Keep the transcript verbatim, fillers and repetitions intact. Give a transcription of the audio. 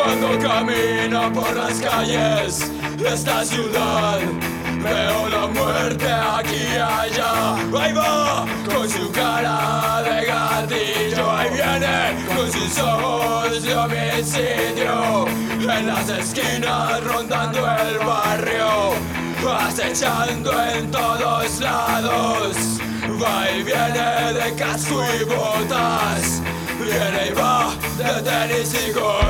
Cuando camino por las calles de esta ciudad, veo la muerte aquí y allá. Ahí va con su cara de gatillo, ahí viene con sus ojos de homicidio, en las esquinas rondando el barrio, acechando en todos lados. Va y viene de casco y botas, viene y va de tenis y gol.